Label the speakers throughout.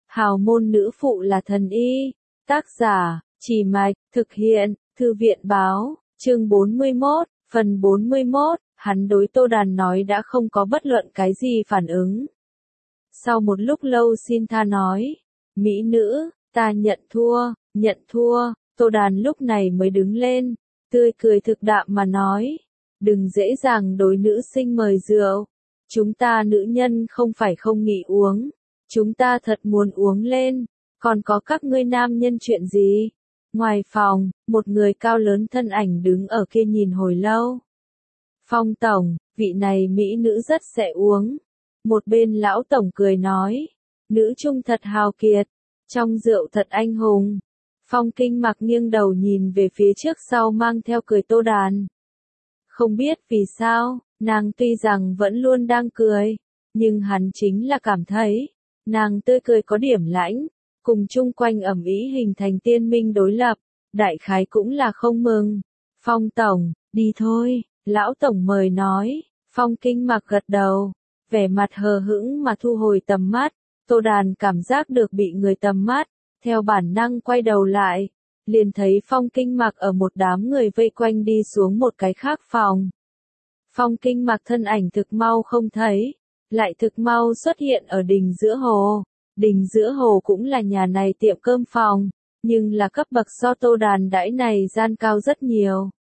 Speaker 1: Hào môn nữ phụ là thần y. Tác giả, Trì Mạch, thực hiện, Thư viện báo, chương 41, phần 41, hắn đối Tô Đàn nói đã không có bất luận cái gì phản ứng. Sau một lúc lâu xin tha nói, mỹ nữ, ta nhận thua, Tô Đàn lúc này mới đứng lên, tươi cười thực đạm mà nói, đừng dễ dàng đối nữ sinh mời rượu, chúng ta nữ nhân không phải không nghĩ uống, chúng ta thật muốn uống lên, còn có các ngươi nam nhân chuyện gì? Ngoài phòng, một người cao lớn thân ảnh đứng ở kia nhìn hồi lâu. Phong tổng, vị này mỹ nữ rất sẽ uống. Một bên lão tổng cười nói, nữ trung thật hào kiệt, trong rượu thật anh hùng. Phong Kinh Mặc nghiêng đầu nhìn về phía trước sau mang theo cười Tô Đàn. Không biết vì sao, nàng tuy rằng vẫn luôn đang cười, nhưng hắn chính là cảm thấy, nàng tươi cười có điểm lãnh, cùng chung quanh ẩm ý hình thành tiên minh đối lập, đại khái cũng là không mừng. Phong tổng, đi thôi, lão tổng mời nói, Phong Kinh Mặc gật đầu, vẻ mặt hờ hững mà thu hồi tầm mắt, Tô Đàn cảm giác được bị người tầm mắt, theo bản năng quay đầu lại, liền thấy Phong Kinh Mặc ở một đám người vây quanh đi xuống một cái khác phòng. Phong Kinh Mặc thân ảnh thực mau không thấy, lại thực mau xuất hiện ở đình giữa hồ. Đình giữa hồ cũng là nhà này tiệm cơm phòng, nhưng là cấp bậc so Tô Đàn đãi này gian cao rất nhiều.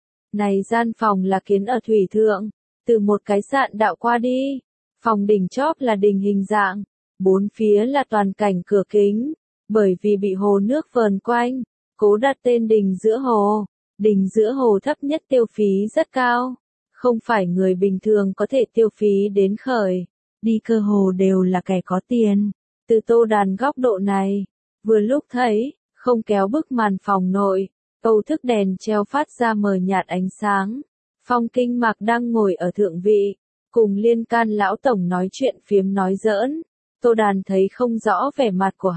Speaker 1: Này gian phòng là kiến ở thủy thượng, từ một cái sạn đạo qua đi, phòng đỉnh chóp là đình hình dạng, bốn phía là toàn cảnh cửa kính, bởi vì bị hồ nước vờn quanh, cố đặt tên đình giữa hồ. Đình giữa hồ thấp nhất tiêu phí rất cao, không phải người bình thường có thể tiêu phí đến khởi, đi cơ hồ đều là kẻ có tiền. Từ Tô Đàn góc độ này, vừa lúc thấy, không kéo bức màn phòng nội, Âu thức đèn treo phát ra mờ nhạt ánh sáng. Phong Kinh Mặc đang ngồi ở thượng vị, cùng Liên Can lão tổng nói chuyện phiếm nói giỡn. Tô Đàn thấy không rõ vẻ mặt của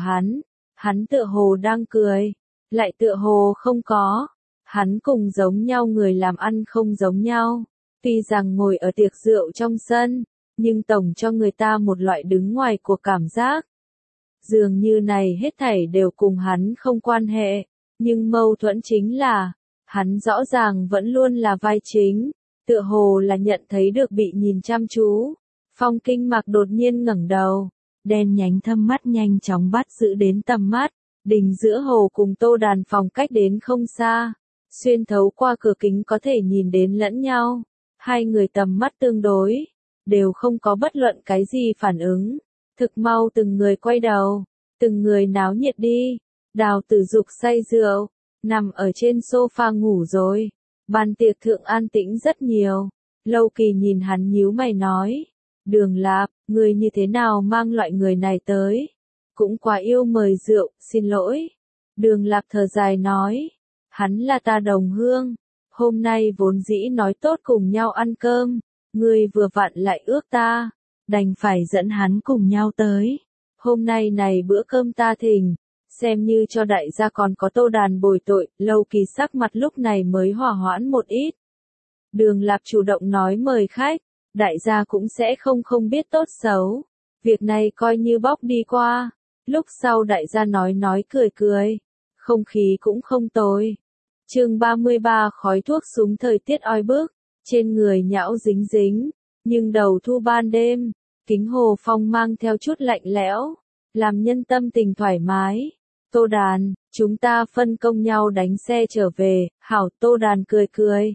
Speaker 1: hắn tựa hồ đang cười, lại tựa hồ không có. Hắn cùng giống nhau người làm ăn không giống nhau, tuy rằng ngồi ở tiệc rượu trong sân, nhưng tổng cho người ta một loại đứng ngoài cuộc cảm giác. Dường như này hết thảy đều cùng hắn không quan hệ, nhưng mâu thuẫn chính là, hắn rõ ràng vẫn luôn là vai chính, tựa hồ là nhận thấy được bị nhìn chăm chú. Phong Kinh Mặc đột nhiên ngẩng đầu, đen nhánh thâm mắt nhanh chóng bắt giữ đến tầm mắt, đình giữa hồ cùng Tô Đàn phòng cách đến không xa, xuyên thấu qua cửa kính có thể nhìn đến lẫn nhau, hai người tầm mắt tương đối, đều không có bất luận cái gì phản ứng. Thực mau từng người quay đầu, từng người náo nhiệt đi, Đào Tử Dục say rượu, nằm ở trên sofa ngủ rồi, bàn tiệc thượng an tĩnh rất nhiều, Lâu Kỳ nhìn hắn nhíu mày nói, Đường Lạp, người như thế nào mang loại người này tới, cũng quá yêu mời rượu, xin lỗi. Đường Lạp thở dài nói, hắn là ta đồng hương, hôm nay vốn dĩ nói tốt cùng nhau ăn cơm, ngươi vừa vặn lại ước ta. Đành phải dẫn hắn cùng nhau tới. Hôm nay này bữa cơm ta thỉnh, xem như cho đại gia còn có Tô Đàn bồi tội, Lâu Kỳ sắc mặt lúc này mới hòa hoãn một ít. Đường Lạp chủ động nói mời khách, đại gia cũng sẽ không biết tốt xấu. Việc này coi như bóc đi qua, lúc sau đại gia nói cười, không khí cũng không tồi. Chương 33 khói thuốc súng thời tiết oi bức, trên người nhão dính dính. Nhưng đầu thu ban đêm, kính hồ phong mang theo chút lạnh lẽo, làm nhân tâm tình thoải mái. Tô Đàn, chúng ta phân công nhau đánh xe trở về, hảo. Tô Đàn cười.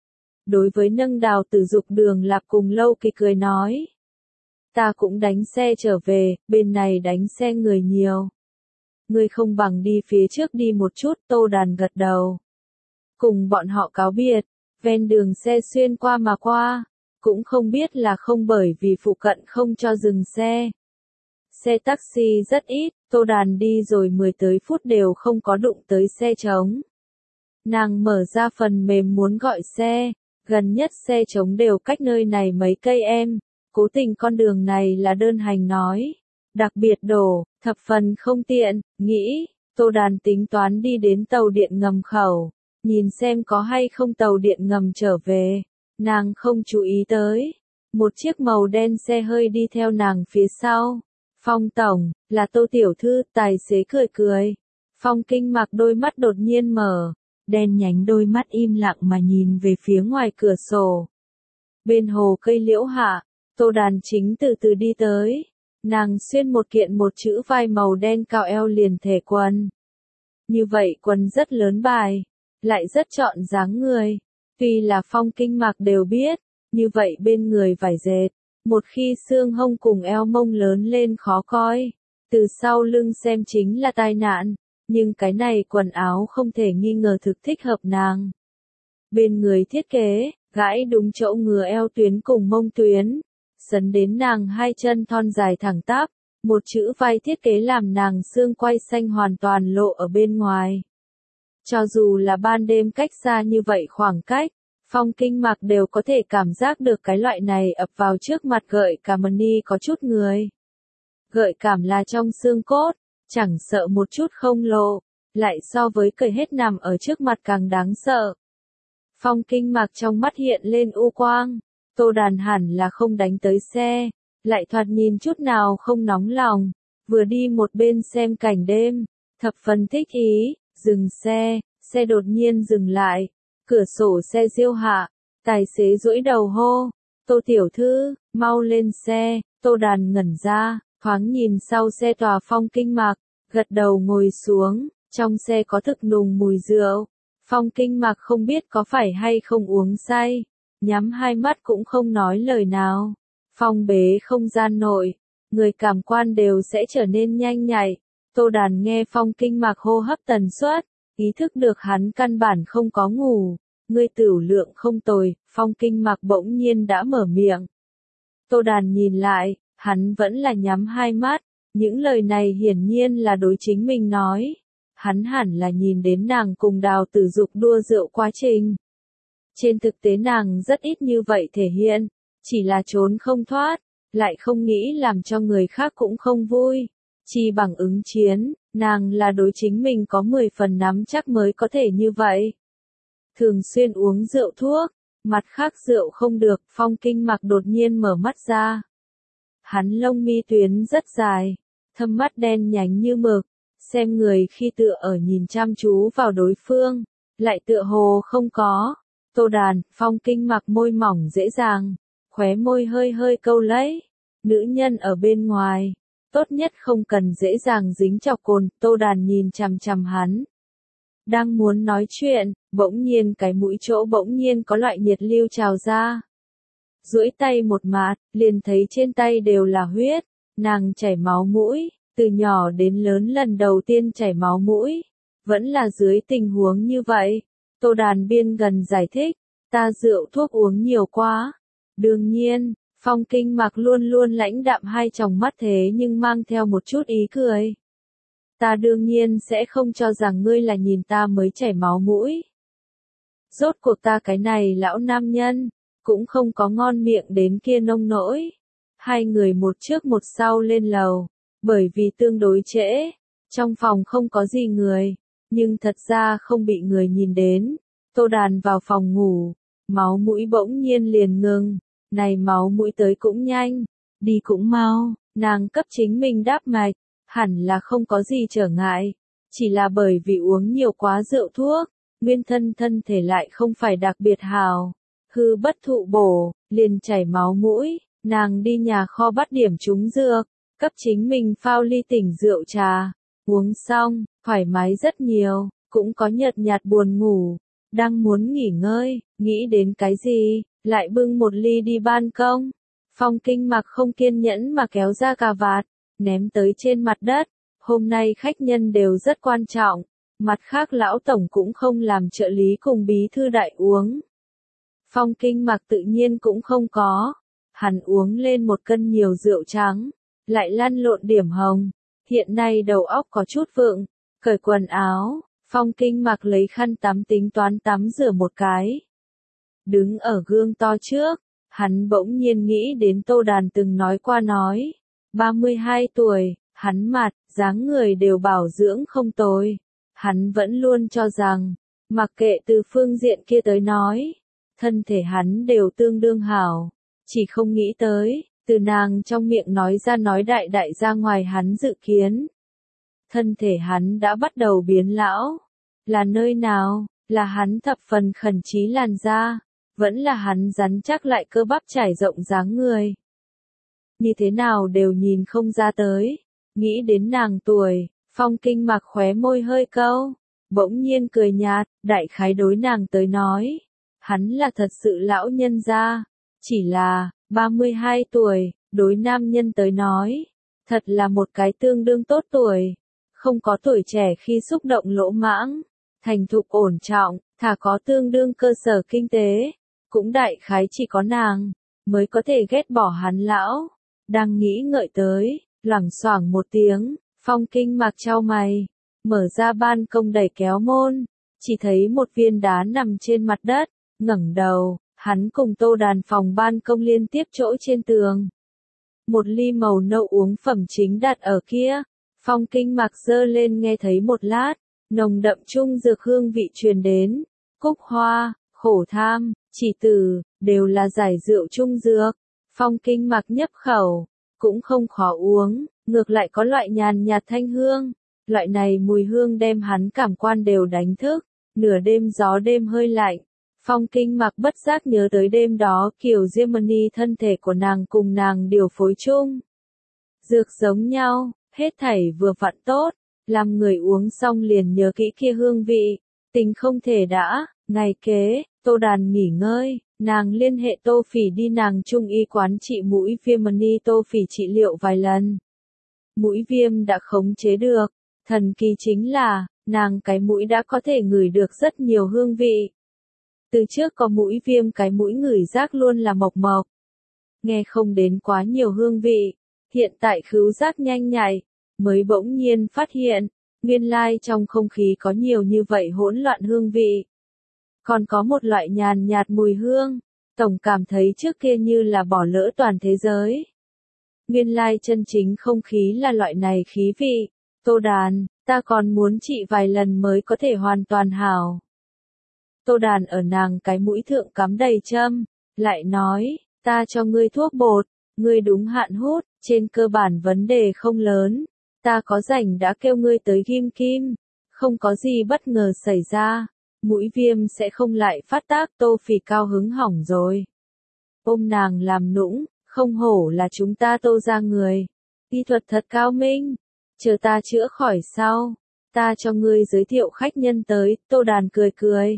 Speaker 1: Đối với nâng Đào Tử Dục Đường Lạp cùng Lâu Kỳ cười nói. Ta cũng đánh xe trở về, bên này đánh xe người nhiều. Ngươi không bằng đi phía trước đi một chút, Tô Đàn gật đầu. Cùng bọn họ cáo biệt, ven đường xe xuyên qua mà qua. Cũng không biết là không bởi vì phụ cận không cho dừng xe. Xe taxi rất ít, Tô Đàn đi rồi 10 tới phút đều không có đụng tới xe trống. Nàng mở ra phần mềm muốn gọi xe, gần nhất xe trống đều cách nơi này mấy cây em, cố tình con đường này là đơn hành nói. Đặc biệt đổ, thập phần không tiện, nghĩ, Tô Đàn tính toán đi đến tàu điện ngầm khẩu, nhìn xem có hay không tàu điện ngầm trở về. Nàng không chú ý tới, một chiếc màu đen xe hơi đi theo nàng phía sau. Phong tổng, là Tô tiểu thư, tài xế cười cười. Phong Kinh Mặc đôi mắt đột nhiên mở, đen nhánh đôi mắt im lặng mà nhìn về phía ngoài cửa sổ. Bên hồ cây liễu hạ, Tô Đàn chính từ từ đi tới. Nàng xuyên một kiện một chữ vai màu đen cao eo liền thể quần. Như vậy quần rất lớn bài, lại rất trọn dáng người. Tuy là Phong Kinh Mặc đều biết, như vậy bên người vải dệt, một khi xương hông cùng eo mông lớn lên khó coi, từ sau lưng xem chính là tai nạn, nhưng cái này quần áo không thể nghi ngờ thực thích hợp nàng. Bên người thiết kế, gãi đúng chỗ ngừa eo tuyến cùng mông tuyến, sấn đến nàng hai chân thon dài thẳng tắp, một chữ vai thiết kế làm nàng xương quai xanh hoàn toàn lộ ở bên ngoài. Cho dù là ban đêm cách xa như vậy khoảng cách, Phong Kinh Mặc đều có thể cảm giác được cái loại này ập vào trước mặt gợi cảm ni có chút người. Gợi cảm là trong xương cốt, chẳng sợ một chút không lộ, lại so với cởi hết nằm ở trước mặt càng đáng sợ. Phong Kinh Mặc trong mắt hiện lên u quang, Tô Đàn hẳn là không đánh tới xe, lại thoạt nhìn chút nào không nóng lòng, vừa đi một bên xem cảnh đêm, thập phần thích ý, dừng xe, xe đột nhiên dừng lại, cửa sổ xe diêu hạ, tài xế duỗi đầu hô, Tô tiểu thư, mau lên xe, Tô Đàn ngẩn ra, thoáng nhìn sau xe tòa Phong Kinh Mặc, gật đầu ngồi xuống, trong xe có thực nùng mùi rượu. Phong Kinh Mặc không biết có phải hay không uống say, nhắm hai mắt cũng không nói lời nào. Phong bế không gian nội, người cảm quan đều sẽ trở nên nhanh nhạy. Tô Đàn nghe Phong Kinh Mặc hô hấp tần suất, ý thức được hắn căn bản không có ngủ. Ngươi tửu lượng không tồi, Phong Kinh Mặc bỗng nhiên đã mở miệng. Tô Đàn nhìn lại, hắn vẫn là nhắm hai mắt, những lời này hiển nhiên là đối chính mình nói. Hắn hẳn là nhìn đến nàng cùng Đào Tử Dục đua rượu quá trình. Trên thực tế nàng rất ít như vậy thể hiện, chỉ là trốn không thoát, lại không nghĩ làm cho người khác cũng không vui. Chi bằng ứng chiến, nàng là đối chính mình có 10 phần nắm chắc mới có thể như vậy. Thường xuyên uống rượu thuốc, mặt khác rượu không được, Phong Kinh Mặc đột nhiên mở mắt ra. Hắn lông mi tuyến rất dài, thâm mắt đen nhánh như mực. Xem người khi tựa ở nhìn chăm chú vào đối phương, lại tựa hồ không có. Tô Đàn, Phong Kinh Mặc môi mỏng dễ dàng, khóe môi hơi hơi câu lấy. Nữ nhân ở bên ngoài, tốt nhất không cần dễ dàng dính chọc cồn. Tô Đàn nhìn chằm chằm hắn. Đang muốn nói chuyện, bỗng nhiên cái mũi chỗ bỗng nhiên có loại nhiệt lưu trào ra. Duỗi tay một mạt, liền thấy trên tay đều là huyết, nàng chảy máu mũi. Từ nhỏ đến lớn lần đầu tiên chảy máu mũi, vẫn là dưới tình huống như vậy. Tô Đàn biên gần giải thích, ta rượu thuốc uống nhiều quá. Đương nhiên, Phong Kinh Mặc luôn luôn lãnh đạm hai tròng mắt thế nhưng mang theo một chút ý cười. Ta đương nhiên sẽ không cho rằng ngươi là nhìn ta mới chảy máu mũi. Rốt cuộc ta cái này lão nam nhân, cũng không có ngon miệng đến kia nông nỗi. Hai người một trước một sau lên lầu. Bởi vì tương đối trễ, trong phòng không có gì người, nhưng thật ra không bị người nhìn đến. Tô Đàn vào phòng ngủ, máu mũi bỗng nhiên liền ngừng, này máu mũi tới cũng nhanh, đi cũng mau, nàng cấp chính mình đáp mạch, hẳn là không có gì trở ngại, chỉ là bởi vì uống nhiều quá rượu thuốc, nguyên thân thể lại không phải đặc biệt hào, hư bất thụ bổ, liền chảy máu mũi, nàng đi nhà kho bắt điểm trúng dược. Cấp chính mình phao ly tỉnh rượu trà, uống xong, thoải mái rất nhiều, cũng có nhợt nhạt buồn ngủ, đang muốn nghỉ ngơi, nghĩ đến cái gì, lại bưng một ly đi ban công. Phong Kinh Mặc không kiên nhẫn mà kéo ra cà vạt, ném tới trên mặt đất, hôm nay khách nhân đều rất quan trọng, mặt khác lão tổng cũng không làm trợ lý cùng bí thư đại uống. Phong Kinh Mặc tự nhiên cũng không có, hắn uống lên một cân nhiều rượu trắng. Lại lăn lộn điểm hồng, hiện nay đầu óc có chút vượng, cởi quần áo, Phong Kinh Mặc lấy khăn tắm tính toán tắm rửa một cái. Đứng ở gương to trước, hắn bỗng nhiên nghĩ đến Tô Đàn từng nói qua nói, 32 tuổi, hắn mặt, dáng người đều bảo dưỡng không tồi, hắn vẫn luôn cho rằng, mặc kệ từ phương diện kia tới nói, thân thể hắn đều tương đương hảo, chỉ không nghĩ tới. Từ nàng trong miệng nói ra nói đại đại ra ngoài hắn dự kiến. Thân thể hắn đã bắt đầu biến lão. Là nơi nào? Là hắn thập phần khẩn trí làn da, vẫn là hắn rắn chắc lại cơ bắp trải rộng dáng người. Như thế nào đều nhìn không ra tới. Nghĩ đến nàng tuổi, Phong Kinh Mặc khóe môi hơi câu, bỗng nhiên cười nhạt, đại khái đối nàng tới nói. Hắn là thật sự lão nhân gia, chỉ là 32 tuổi, đối nam nhân tới nói, thật là một cái tương đương tốt tuổi, không có tuổi trẻ khi xúc động lỗ mãng, thành thục ổn trọng, thà có tương đương cơ sở kinh tế, cũng đại khái chỉ có nàng mới có thể ghét bỏ hắn lão. Đang nghĩ ngợi tới, loảng xoảng một tiếng, Phong Kinh Mặc chau mày, mở ra ban công đẩy kéo môn, chỉ thấy một viên đá nằm trên mặt đất, ngẩng đầu, hắn cùng Tô Đàn phòng ban công liên tiếp chỗ trên tường. Một ly màu nâu uống phẩm chính đặt ở kia, Phong Kinh Mặc giơ lên nghe thấy một lát, nồng đậm trung dược hương vị truyền đến, cúc hoa, khổ tham, chỉ tử, đều là giải rượu trung dược. Phong Kinh Mặc nhấp khẩu, cũng không khó uống, ngược lại có loại nhàn nhạt thanh hương, loại này mùi hương đem hắn cảm quan đều đánh thức, nửa đêm gió đêm hơi lạnh. Phong Kinh Mặc bất giác nhớ tới đêm đó Kiều Diễmani thân thể của nàng cùng nàng điều phối chung. Dược giống nhau, hết thảy vừa vặn tốt, làm người uống xong liền nhớ kỹ kia hương vị, tình không thể đã. Ngày kế, Tô Đàn nghỉ ngơi, nàng liên hệ Tô Phỉ đi nàng trung y quán trị mũi viêm mani Tô Phỉ trị liệu vài lần. Mũi viêm đã khống chế được, thần kỳ chính là, nàng cái mũi đã có thể ngửi được rất nhiều hương vị. Từ trước có mũi viêm cái mũi ngửi rác luôn là mộc mộc. Nghe không đến quá nhiều hương vị, hiện tại khứu giác nhanh nhạy, mới bỗng nhiên phát hiện, nguyên lai trong không khí có nhiều như vậy hỗn loạn hương vị. Còn có một loại nhàn nhạt mùi hương, tổng cảm thấy trước kia như là bỏ lỡ toàn thế giới. Nguyên lai chân chính không khí là loại này khí vị. Tô Đàn, ta còn muốn trị vài lần mới có thể hoàn toàn hảo. Tô Đàn ở nàng cái mũi thượng cắm đầy châm, lại nói, ta cho ngươi thuốc bột, ngươi đúng hạn hút, trên cơ bản vấn đề không lớn, ta có rảnh đã kêu ngươi tới ghim kim, không có gì bất ngờ xảy ra, mũi viêm sẽ không lại phát tác. Tô Phỉ cao hứng hỏng rồi. Ôm nàng làm nũng, không hổ là chúng ta Tô gia người, y thuật thật cao minh, chờ ta chữa khỏi sau, ta cho ngươi giới thiệu khách nhân tới. Tô Đàn cười cười.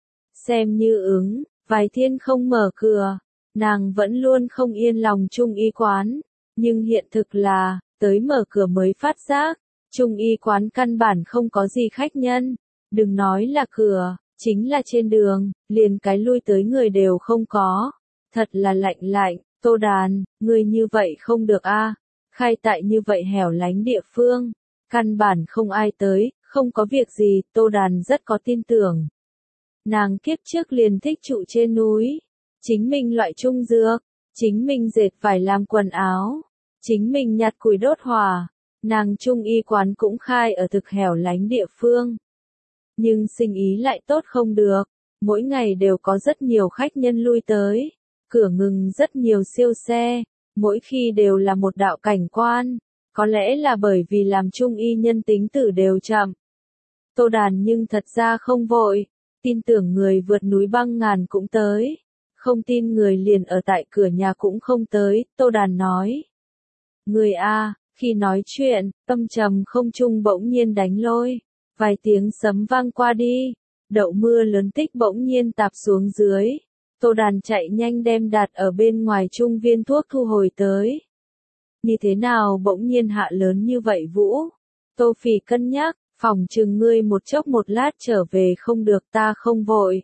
Speaker 1: Xem như ứng, vài thiên không mở cửa, nàng vẫn luôn không yên lòng trung y quán, nhưng hiện thực là, tới mở cửa mới phát giác, trung y quán căn bản không có gì khách nhân, đừng nói là cửa, chính là trên đường, liền cái lui tới người đều không có, thật là lạnh lạnh. Tô Đàn, người như vậy không được a, khai tại như vậy hẻo lánh địa phương, căn bản không ai tới, không có việc gì. Tô Đàn rất có tin tưởng. Nàng kiếp trước liền thích trụ trên núi, chính mình loại trung dược, chính mình dệt vải làm quần áo, chính mình nhặt củi đốt hỏa, nàng trung y quán cũng khai ở thực hẻo lánh địa phương. Nhưng sinh ý lại tốt không được, mỗi ngày đều có rất nhiều khách nhân lui tới, cửa ngừng rất nhiều siêu xe, mỗi khi đều là một đạo cảnh quan, có lẽ là bởi vì làm trung y nhân tính tử đều chậm. Tô Đàn nhưng thật ra không vội, tin tưởng người vượt núi băng ngàn cũng tới, không tin người liền ở tại cửa nhà cũng không tới. Tô Đàn nói, người a, khi nói chuyện, âm trầm không trung bỗng nhiên đánh lôi, vài tiếng sấm vang qua đi, đậu mưa lớn tích bỗng nhiên tạp xuống dưới. Tô Đàn chạy nhanh đem đặt ở bên ngoài trung viên thuốc thu hồi tới. Như thế nào bỗng nhiên hạ lớn như vậy Vũ? Tô Phỉ cân nhắc, phòng chừng ngươi một chốc một lát trở về không được. Ta không vội.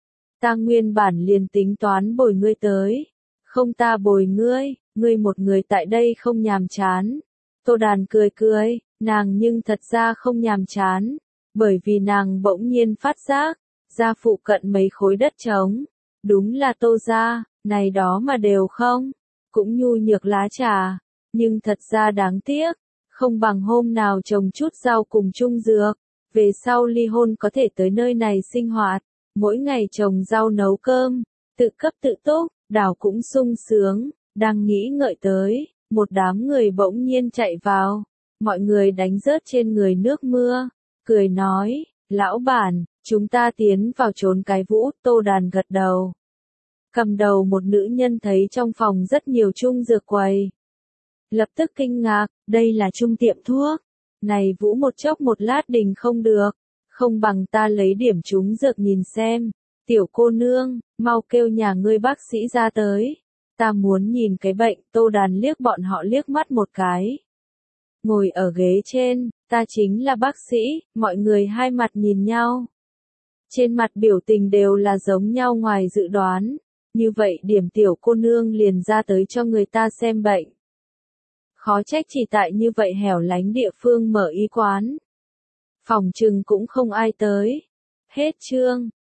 Speaker 1: Ta nguyên bản liền tính toán bồi ngươi tới. Không ta bồi ngươi một người tại đây không nhàm chán. Tô Đàn cười cười, nàng nhưng thật ra không nhàm chán, bởi vì nàng bỗng nhiên phát giác, ra phụ cận mấy khối đất trống. Đúng là Tô gia, này đó mà đều không, cũng nhu nhược lá trà, nhưng thật ra đáng tiếc, không bằng hôm nào trồng chút rau cùng chung dược, về sau ly hôn có thể tới nơi này sinh hoạt, mỗi ngày trồng rau nấu cơm, tự cấp tự túc, đảo cũng sung sướng. Đang nghĩ ngợi tới, một đám người bỗng nhiên chạy vào. Mọi người đánh rớt trên người nước mưa, cười nói, lão bản, chúng ta tiến vào trốn cái vũ. Tô Đàn gật đầu. Cầm đầu một nữ nhân thấy trong phòng rất nhiều chung dược quầy. Lập tức kinh ngạc, đây là chung tiệm thuốc. Này Vũ một chốc một lát đình không được. Không bằng ta lấy điểm chúng dược nhìn xem. Tiểu cô nương, mau kêu nhà ngươi bác sĩ ra tới. Ta muốn nhìn cái bệnh. Tô Đàn liếc bọn họ liếc mắt một cái. Ngồi ở ghế trên, ta chính là bác sĩ. Mọi người hai mặt nhìn nhau. Trên mặt biểu tình đều là giống nhau ngoài dự đoán. Như vậy điểm tiểu cô nương liền ra tới cho người ta xem bệnh. Khó trách chỉ tại như vậy hẻo lánh địa phương mở y quán. Phòng trừng cũng không ai tới. Hết chương.